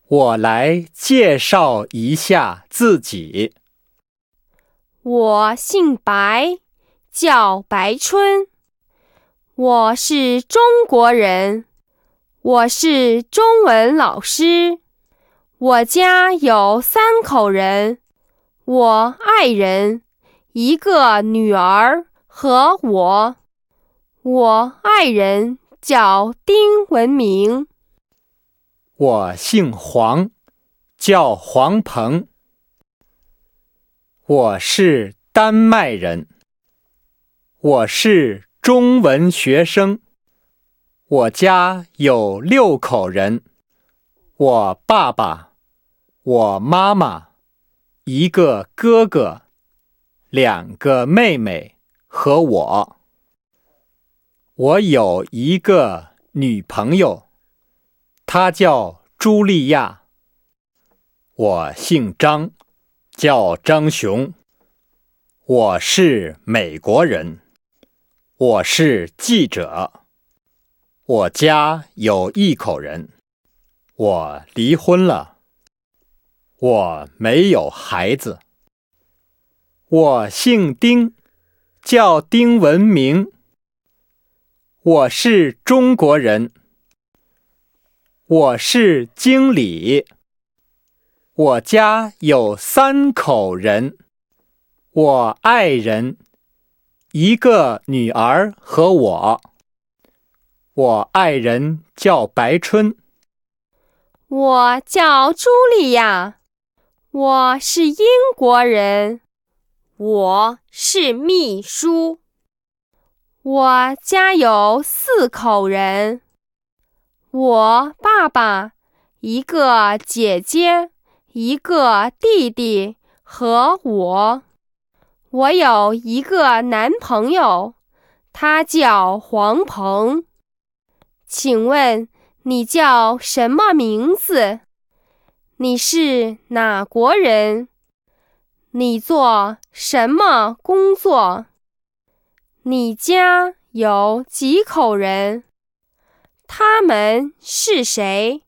我来介绍一下自己。 我姓白，叫白春。我是中国人，我是中文老师。我家有3口人，我爱人，一个女儿和我。我爱人叫丁文明。 我姓黄，叫黄鹏。我是丹麦人。我是中文学生。我家有6口人，我爸爸，我妈妈，一个哥哥，2个妹妹和我。我有一个女朋友，她叫茱莉亚。我姓张，叫张雄。我是美国人，我是记者。我家有1口人，我离婚了，我没有孩子。我姓丁，叫丁文明。我是中国人，我是经理。我家有3口人，我爱人，一个女儿和我。我爱人叫白春。 我叫茱莉亚，我是英国人，我是秘书。我家有4口人，我爸爸，一个姐姐，一个弟弟和我。我有一个男朋友，他叫黄鹏。请问你叫什么名字？你是哪国人？你做什么工作？你家有几口人？他们是谁？